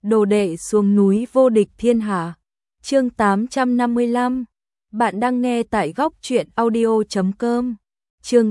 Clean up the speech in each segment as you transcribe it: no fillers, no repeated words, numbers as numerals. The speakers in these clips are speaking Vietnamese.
đồ đệ xuống núi vô địch thiên hạ. Chương 855. Bạn đang nghe tại góc truyện audio.com. Chương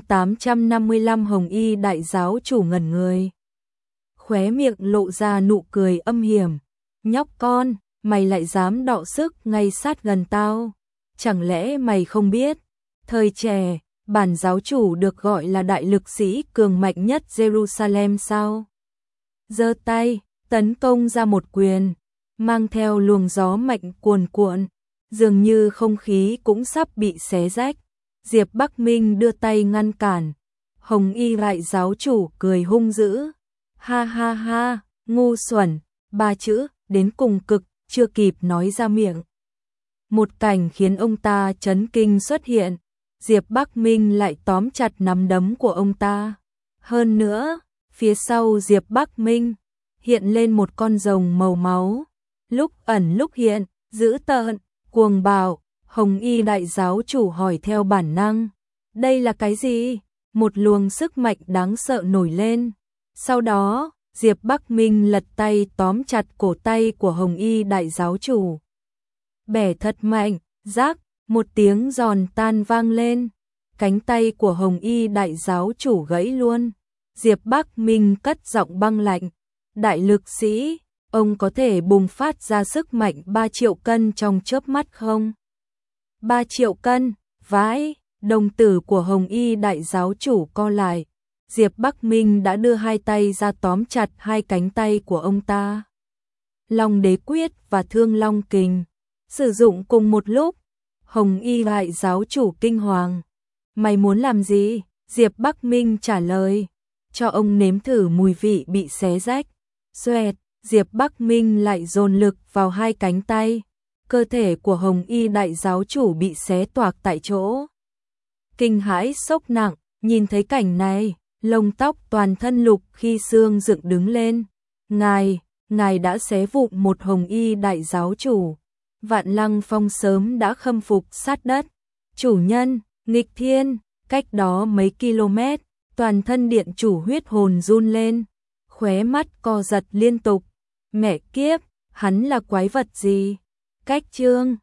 855 Hồng Y đại giáo chủ ngẩn người. Khóe miệng lộ ra nụ cười âm hiểm. Nhóc con, mày lại dám đọ sức ngay sát gần tao. Chẳng lẽ mày không biết? Thời trẻ, bản giáo chủ được gọi là đại lực sĩ cường mạnh nhất Jerusalem sao? Giơ tay, tấn công ra một quyền, mang theo luồng gió mạnh cuồn cuộn, dường như không khí cũng sắp bị xé rách. Diệp Bắc Minh đưa tay ngăn cản. Hồng Y đại giáo chủ cười hung dữ. Ha ha ha, ngu xuẩn, ba chữ đến cùng cực, chưa kịp nói ra miệng. Một cảnh khiến ông ta chấn kinh xuất hiện. Diệp Bắc Minh lại tóm chặt nắm đấm của ông ta. Hơn nữa, phía sau Diệp Bắc Minh hiện lên một con rồng màu máu, lúc ẩn lúc hiện, dữ tợn, cuồng bạo. Hồng Y đại giáo chủ hỏi theo bản năng, đây là cái gì? Một luồng sức mạnh đáng sợ nổi lên. Sau đó, Diệp Bắc Minh lật tay tóm chặt cổ tay của Hồng Y đại giáo chủ. Bẻ thật mạnh, rác, một tiếng giòn tan vang lên. Cánh tay của Hồng Y đại giáo chủ gãy luôn. Diệp Bắc Minh cất giọng băng lạnh. Đại lực sĩ, ông có thể bùng phát ra sức mạnh 3 triệu cân trong chớp mắt không? 3 triệu cân, vãi, đồng tử của Hồng Y đại giáo chủ co lại. Diệp Bắc Minh đã đưa hai tay ra tóm chặt hai cánh tay của ông ta. Long đế quyết và thương long kình sử dụng cùng một lúc. Hồng Y đại giáo chủ kinh hoàng. Mày muốn làm gì? Diệp Bắc Minh trả lời. Cho ông nếm thử mùi vị bị xé rách. Xoẹt, Diệp Bắc Minh lại dồn lực vào hai cánh tay. Cơ thể của Hồng Y đại giáo chủ bị xé toạc tại chỗ. Kinh hãi sốc nặng, nhìn thấy cảnh này, lông tóc toàn thân Lục Khi Xương dựng đứng lên. Ngài đã xé vụn một Hồng Y đại giáo chủ. Vạn Lăng Phong sớm đã khâm phục sát đất. Chủ nhân, nghịch thiên, cách đó mấy km, toàn thân điện chủ huyết hồn run lên. Khóe mắt co giật liên tục. Mẹ kiếp, hắn là quái vật gì? Cách chương